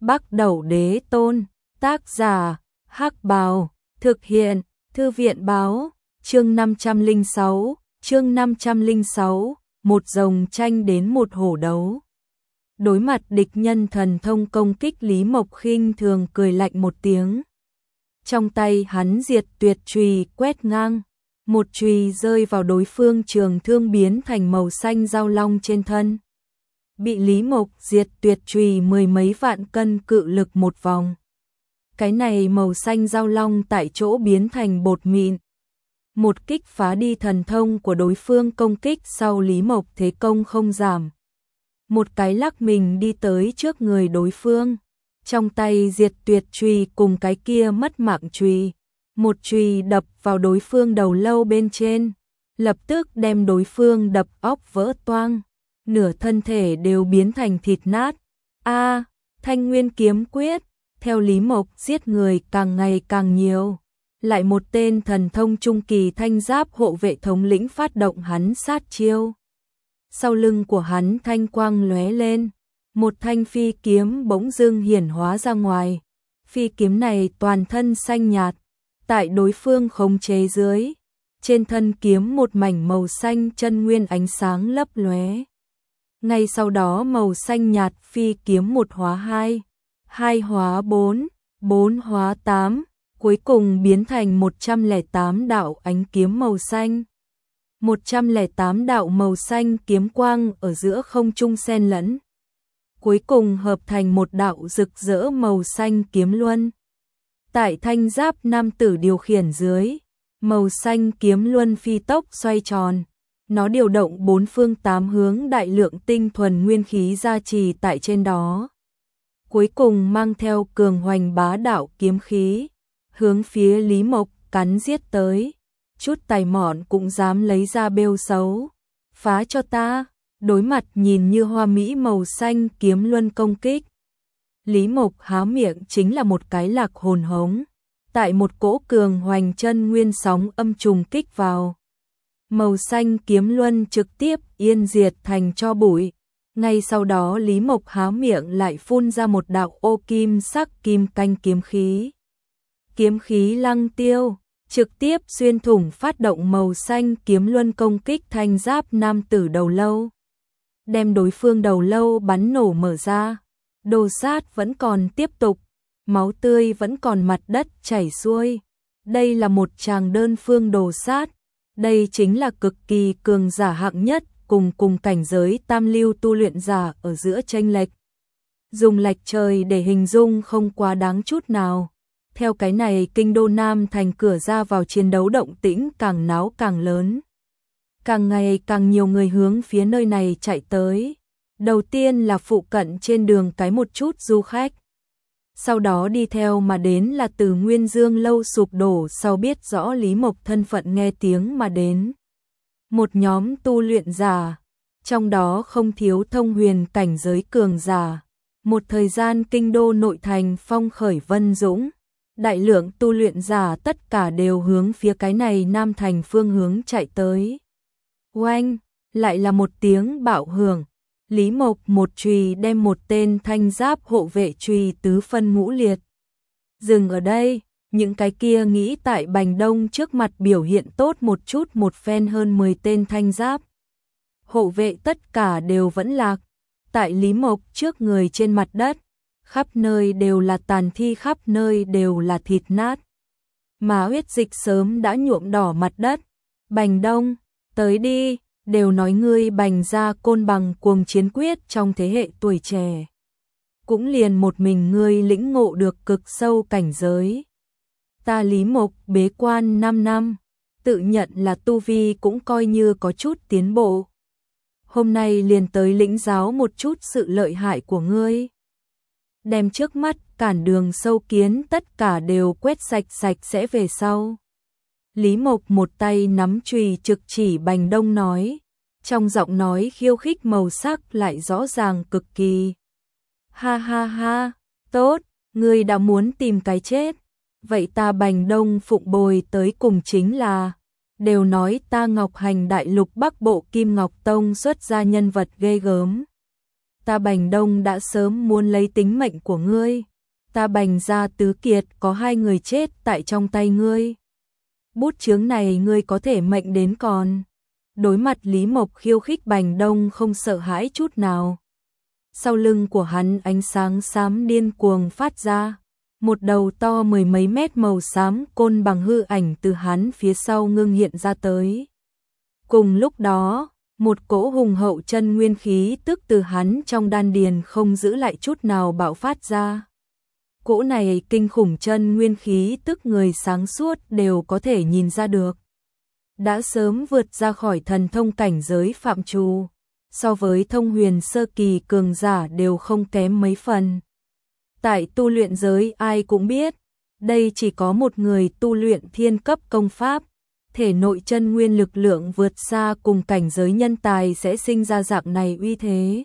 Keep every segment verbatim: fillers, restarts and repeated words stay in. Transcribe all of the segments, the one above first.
Bắc Đẩu Đế Tôn, tác giả, Hắc Bào, thực hiện, Thư viện báo, chương năm trăm lẻ sáu, chương năm trăm lẻ sáu, một rồng tranh đến một hổ đấu. Đối mặt địch nhân thần thông công kích, Lý Mộc khinh thường cười lạnh một tiếng. Trong tay hắn diệt tuyệt chùy quét ngang, một chùy rơi vào đối phương, trường thương biến thành màu xanh dao long trên thân. Bị Lý Mộc diệt tuyệt chùy mười mấy vạn cân cự lực một vòng. Cái này màu xanh dao long tại chỗ biến thành bột mịn. Một kích phá đi thần thông của đối phương công kích, sau Lý Mộc thế công không giảm. Một cái lắc mình đi tới trước người đối phương. Trong tay diệt tuyệt chùy cùng cái kia mất mạng chùy, một chùy đập vào đối phương đầu lâu bên trên, lập tức đem đối phương đập óc vỡ toang, nửa thân thể đều biến thành thịt nát. A, à, Thanh Nguyên kiếm quyết, theo Lý Mộc giết người càng ngày càng nhiều, lại một tên thần thông trung kỳ thanh giáp hộ vệ thống lĩnh phát động hắn sát chiêu. Sau lưng của hắn thanh quang lóe lên, một thanh phi kiếm bỗng dưng hiển hóa ra ngoài. Phi kiếm này toàn thân xanh nhạt, tại đối phương khống chế dưới, trên thân kiếm một mảnh màu xanh chân nguyên ánh sáng lấp lóe. Ngay sau đó màu xanh nhạt phi kiếm một hóa hai, hai hóa bốn, bốn hóa tám, cuối cùng biến thành một trăm lẻ tám đạo ánh kiếm màu xanh. một trăm lẻ tám đạo màu xanh kiếm quang ở giữa không trung xen lẫn, cuối cùng hợp thành một đạo rực rỡ màu xanh kiếm luân. Tại thanh giáp nam tử điều khiển dưới, màu xanh kiếm luân phi tốc xoay tròn, nó điều động bốn phương tám hướng đại lượng tinh thuần nguyên khí gia trì tại trên đó. Cuối cùng mang theo cường hoành bá đạo kiếm khí, hướng phía Lý Mộc cắn giết tới. Chút tài mọn cũng dám lấy ra bêu xấu, phá cho ta. Đối mặt nhìn như hoa mỹ màu xanh kiếm luân công kích, Lý Mộc há miệng chính là một cái lạc hồn hống. Tại một cỗ cường hoành chân nguyên sóng âm trùng kích vào, màu xanh kiếm luân trực tiếp yên diệt thành tro bụi. Ngay sau đó Lý Mộc há miệng lại phun ra một đạo ô kim sắc kim canh kiếm khí. Kiếm khí lăng tiêu, trực tiếp xuyên thủng phát động màu xanh kiếm luân công kích thanh giáp nam tử đầu lâu, đem đối phương đầu lâu bắn nổ mở ra. Đồ sát vẫn còn tiếp tục, máu tươi vẫn còn mặt đất chảy xuôi. Đây là một tràng đơn phương đồ sát, đây chính là cực kỳ cường giả hạng nhất cùng cùng cảnh giới tam lưu tu luyện giả ở giữa chênh lệch. Dùng lệch trời để hình dung không quá đáng chút nào. Theo cái này, kinh đô Nam thành cửa ra vào chiến đấu động tĩnh càng náo càng lớn. Càng ngày càng nhiều người hướng phía nơi này chạy tới. Đầu tiên là phụ cận trên đường cái một chút du khách. Sau đó đi theo mà đến là từ Nguyên Dương lâu sụp đổ sau biết rõ Lý Mộc thân phận nghe tiếng mà đến. Một nhóm tu luyện giả, trong đó không thiếu thông huyền cảnh giới cường giả. Một thời gian kinh đô nội thành phong khởi vân dũng, đại lượng tu luyện giả tất cả đều hướng phía cái này Nam thành phương hướng chạy tới. Oanh, lại là một tiếng bạo hưởng. Lý Mộc một chùy đem một tên thanh giáp hộ vệ chùy tứ phân ngũ liệt. Dừng ở đây, những cái kia nghĩ tại Bành Đông trước mặt biểu hiện tốt một chút một phen hơn mười tên thanh giáp hộ vệ tất cả đều vẫn lạc. Tại Lý Mộc trước người trên mặt đất, khắp nơi đều là tàn thi, khắp nơi đều là thịt nát. Mà huyết dịch sớm đã nhuộm đỏ mặt đất. Bành Đông, tới đi, đều nói ngươi Bành gia côn bằng cuồng chiến quyết trong thế hệ tuổi trẻ. Cũng liền một mình ngươi lĩnh ngộ được cực sâu cảnh giới. Ta Lý Mộc bế quan năm năm, tự nhận là tu vi cũng coi như có chút tiến bộ. Hôm nay liền tới lĩnh giáo một chút sự lợi hại của ngươi. Đem trước mắt cản đường sâu kiến tất cả đều quét sạch sạch sẽ về sau. Lý Mộc một tay nắm chùy trực chỉ Bành Đông nói, trong giọng nói khiêu khích màu sắc lại rõ ràng cực kỳ. Ha ha ha, tốt, ngươi đã muốn tìm cái chết. Vậy ta Bành Đông phụng bồi tới cùng chính là, đều nói ta Ngọc Hành đại lục Bắc Bộ Kim Ngọc Tông xuất ra nhân vật ghê gớm. ta Bành Đông đã sớm muốn lấy tính mệnh của ngươi. Ta Bành gia tứ kiệt có hai người chết tại trong tay ngươi. Bút chướng này ngươi có thể mệnh đến còn. Đối mặt Lý Mộc khiêu khích, Bành Đông không sợ hãi chút nào. Sau lưng của hắn ánh sáng xám điên cuồng phát ra. Một đầu to mười mấy mét màu xám côn bằng hư ảnh từ hắn phía sau ngưng hiện ra tới. Cùng lúc đó, một cỗ hùng hậu chân nguyên khí tức từ hắn trong đan điền không giữ lại chút nào bạo phát ra. Cỗ này kinh khủng chân nguyên khí tức người sáng suốt đều có thể nhìn ra được. Đã sớm vượt ra khỏi thần thông cảnh giới phạm trù, so với thông huyền sơ kỳ cường giả đều không kém mấy phần. Tại tu luyện giới ai cũng biết, đây chỉ có một người tu luyện thiên cấp công pháp, thể nội chân nguyên lực lượng vượt xa cùng cảnh giới nhân tài sẽ sinh ra dạng này uy thế.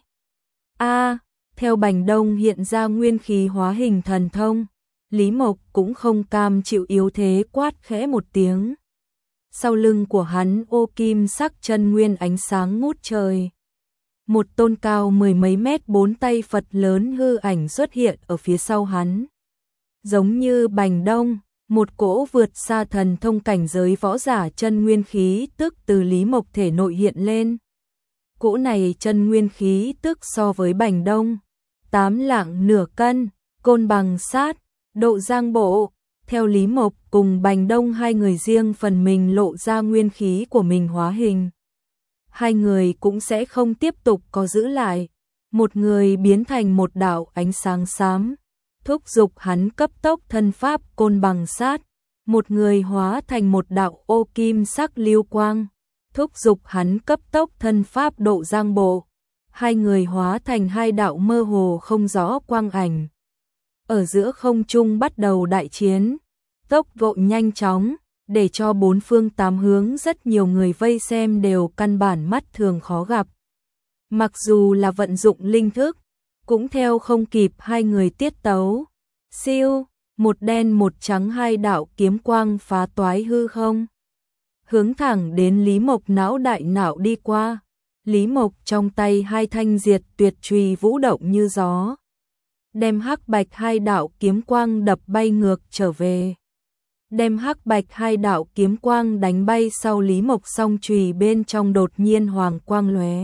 A, theo Bành Đông hiện ra nguyên khí hóa hình thần thông, Lý Mộc cũng không cam chịu yếu thế, quát khẽ một tiếng. Sau lưng của hắn ô kim sắc chân nguyên ánh sáng ngút trời. Một tôn cao mười mấy mét bốn tay Phật lớn hư ảnh xuất hiện ở phía sau hắn. Giống như Bành Đông, một cỗ vượt xa thần thông cảnh giới võ giả chân nguyên khí tức từ Lý Mộc thể nội hiện lên. Cỗ này chân nguyên khí tức so với Bành Đông, tám lạng nửa cân, côn bằng sát, độ giang bộ. Theo Lý Mộc cùng Bành Đông hai người riêng phần mình lộ ra nguyên khí của mình hóa hình. Hai người cũng sẽ không tiếp tục có giữ lại. Một người biến thành một đạo ánh sáng xám, thúc giục hắn cấp tốc thân pháp côn bằng sát. Một người hóa thành một đạo ô kim sắc lưu quang, thúc giục hắn cấp tốc thân pháp độ giang bộ. Hai người hóa thành hai đạo mơ hồ không rõ quang ảnh. Ở giữa không trung bắt đầu đại chiến, tốc độ nhanh chóng, để cho bốn phương tám hướng rất nhiều người vây xem đều căn bản mắt thường khó gặp. Mặc dù là vận dụng linh thức, cũng theo không kịp hai người tiết tấu. Siêu, một đen một trắng hai đạo kiếm quang phá toái hư không, hướng thẳng đến Lý Mộc não đại não đi qua. Lý Mộc trong tay hai thanh diệt tuyệt chùy vũ động như gió, đem hắc bạch hai đạo kiếm quang đập bay ngược trở về. Đem hắc bạch hai đạo kiếm quang đánh bay sau, Lý Mộc song chùy bên trong đột nhiên hoàng quang lóe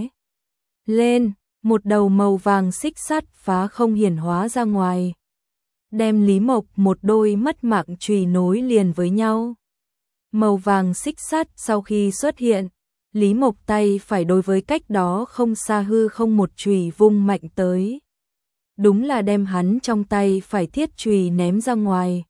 lên, một đầu màu vàng xích sắt phá không hiển hóa ra ngoài, đem Lý Mộc một đôi mất mạng chùy nối liền với nhau. Màu vàng xích sắt sau khi xuất hiện, Lý Mộc tay phải đối với cách đó không xa hư không một chùy vung mạnh tới. Đúng là đem hắn trong tay phải thiết chùy ném ra ngoài.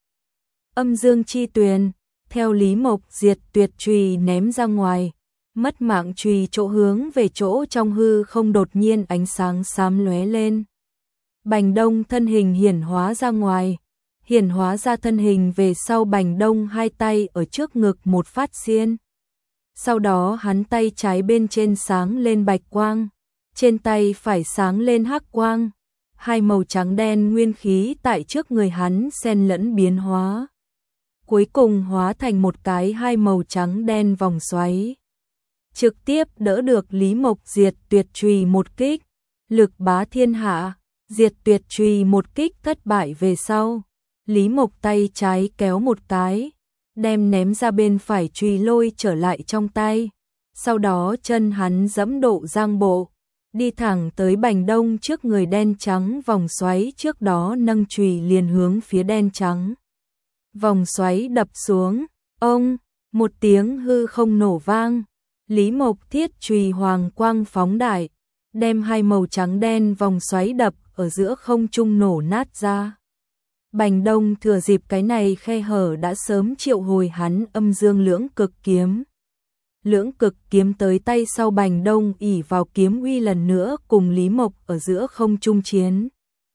Âm dương chi tuyền, theo Lý Mộc diệt tuyệt chùy ném ra ngoài, mất mạng chùy chỗ hướng về chỗ trong hư không đột nhiên ánh sáng xám lóe lên. Bành Đông thân hình hiển hóa ra ngoài, hiển hóa ra thân hình về sau, Bành Đông hai tay ở trước ngực một phát xiên. Sau đó hắn tay trái bên trên sáng lên bạch quang, trên tay phải sáng lên hắc quang. Hai màu trắng đen nguyên khí tại trước người hắn xen lẫn biến hóa, cuối cùng hóa thành một cái hai màu trắng đen vòng xoáy, trực tiếp đỡ được Lý Mộc diệt tuyệt chùy một kích. Lực bá thiên hạ, diệt tuyệt chùy một kích thất bại về sau, Lý Mộc tay trái kéo một cái, đem ném ra bên phải chùy lôi trở lại trong tay. Sau đó chân hắn giẫm độ giang bộ, đi thẳng tới Bành Đông trước người đen trắng vòng xoáy, trước đó nâng chùy liền hướng phía đen trắng vòng xoáy đập xuống. Ông, một tiếng hư không nổ vang, Lý Mộc thiết chùy hoàng quang phóng đại, đem hai màu trắng đen vòng xoáy đập ở giữa không trung nổ nát ra. Bành Đông thừa dịp cái này khe hở đã sớm triệu hồi hắn âm dương lưỡng cực kiếm. Lưỡng cực kiếm tới tay sau, Bành Đông ỷ vào kiếm uy lần nữa cùng Lý Mộc ở giữa không trung chiến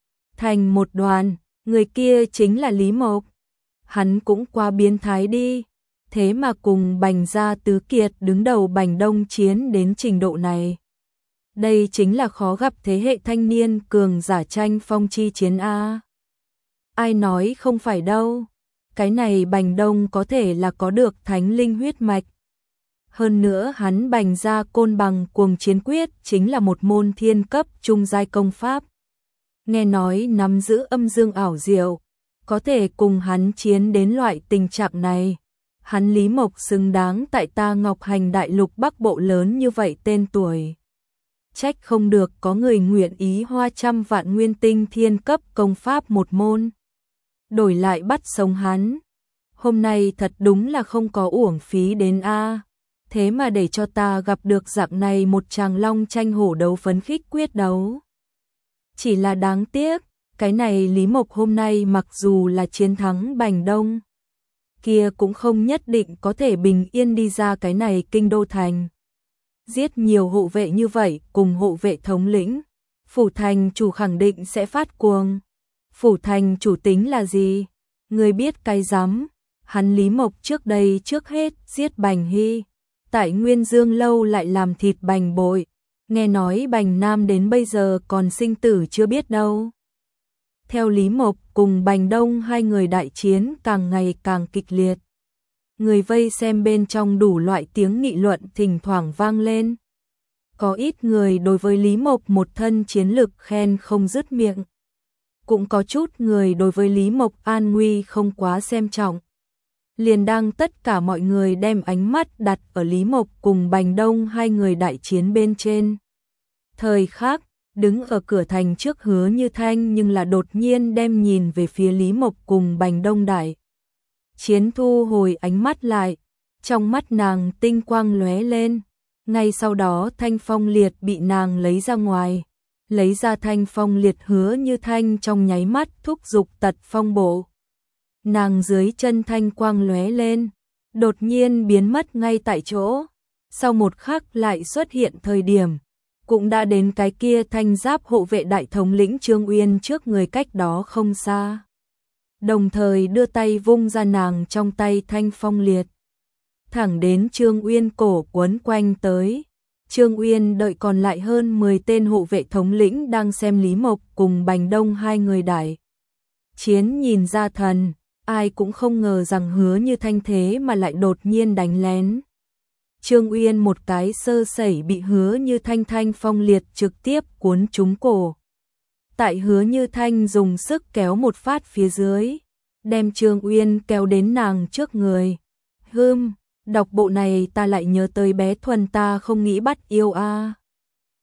thành một đoàn. Người kia chính là Lý Mộc. Hắn cũng quá biến thái đi, thế mà cùng Bành gia tứ kiệt đứng đầu Bành Đông chiến đến trình độ này. Đây chính là khó gặp thế hệ thanh niên cường giả tranh phong chi chiến a. Ai nói không phải đâu, cái này Bành Đông có thể là có được thánh linh huyết mạch. Hơn nữa hắn bành ra Côn Bằng Cuồng Chiến Quyết chính là một môn thiên cấp trung giai công pháp. Nghe nói nắm giữ âm dương ảo diệu, có thể cùng hắn chiến đến loại tình trạng này. Hắn Lý Mộc xứng đáng tại ta Ngọc Hành Đại Lục Bắc Bộ lớn như vậy tên tuổi. Trách không được có người nguyện ý hoa trăm vạn nguyên tinh thiên cấp công pháp một môn. Đổi lại bắt sống hắn. Hôm nay thật đúng là không có uổng phí đến a. Thế mà để cho ta gặp được dạng này một chàng long tranh hổ đấu phấn khích quyết đấu. Chỉ là đáng tiếc, cái này Lý Mộc hôm nay mặc dù là chiến thắng Bành Đông, kia cũng không nhất định có thể bình yên đi ra cái này kinh đô thành. Giết nhiều hộ vệ như vậy cùng hộ vệ thống lĩnh, phủ thành chủ khẳng định sẽ phát cuồng. Phủ thành chủ tính là gì? Người biết cái rắm, hắn Lý Mộc trước đây trước hết giết Bành Hy, tại Nguyên Dương lâu lại làm thịt Bành Bội, nghe nói Bành Nam đến bây giờ còn sinh tử chưa biết đâu. Theo Lý Mộc cùng Bành Đông hai người đại chiến càng ngày càng kịch liệt. Người vây xem bên trong đủ loại tiếng nghị luận thỉnh thoảng vang lên. Có ít người đối với Lý Mộc một thân chiến lực khen không dứt miệng. Cũng có chút người đối với Lý Mộc an nguy không quá xem trọng. Liền đang tất cả mọi người đem ánh mắt đặt ở Lý Mộc cùng Bành Đông hai người đại chiến bên trên. Thời khắc, đứng ở cửa thành trước Hứa Như Thanh nhưng là đột nhiên đem nhìn về phía Lý Mộc cùng Bành Đông đại chiến, thu hồi ánh mắt lại, trong mắt nàng tinh quang lóe lên, ngay sau đó thanh phong liệt bị nàng lấy ra ngoài, lấy ra thanh phong liệt Hứa Như Thanh trong nháy mắt thúc giục tật phong bộ. Nàng dưới chân thanh quang lóe lên, đột nhiên biến mất ngay tại chỗ, sau một khắc lại xuất hiện thời điểm, cũng đã đến cái kia thanh giáp hộ vệ đại thống lĩnh Trương Uyên trước người cách đó không xa. Đồng thời đưa tay vung ra nàng trong tay thanh phong liệt. Thẳng đến Trương Uyên cổ quấn quanh tới. Trương Uyên đợi còn lại hơn mười tên hộ vệ thống lĩnh đang xem Lý Mộc cùng Bành Đông hai người đại chiến nhìn ra thần, ai cũng không ngờ rằng Hứa Như Thanh thế mà lại đột nhiên đánh lén. Trương Uyên một cái sơ sẩy bị Hứa Như Thanh thanh phong liệt trực tiếp cuốn trúng cổ. Tại Hứa Như Thanh dùng sức kéo một phát phía dưới, đem Trương Uyên kéo đến nàng trước người. Hừm, đọc bộ này ta lại nhớ tới bé Thuần ta không nghĩ bắt yêu a.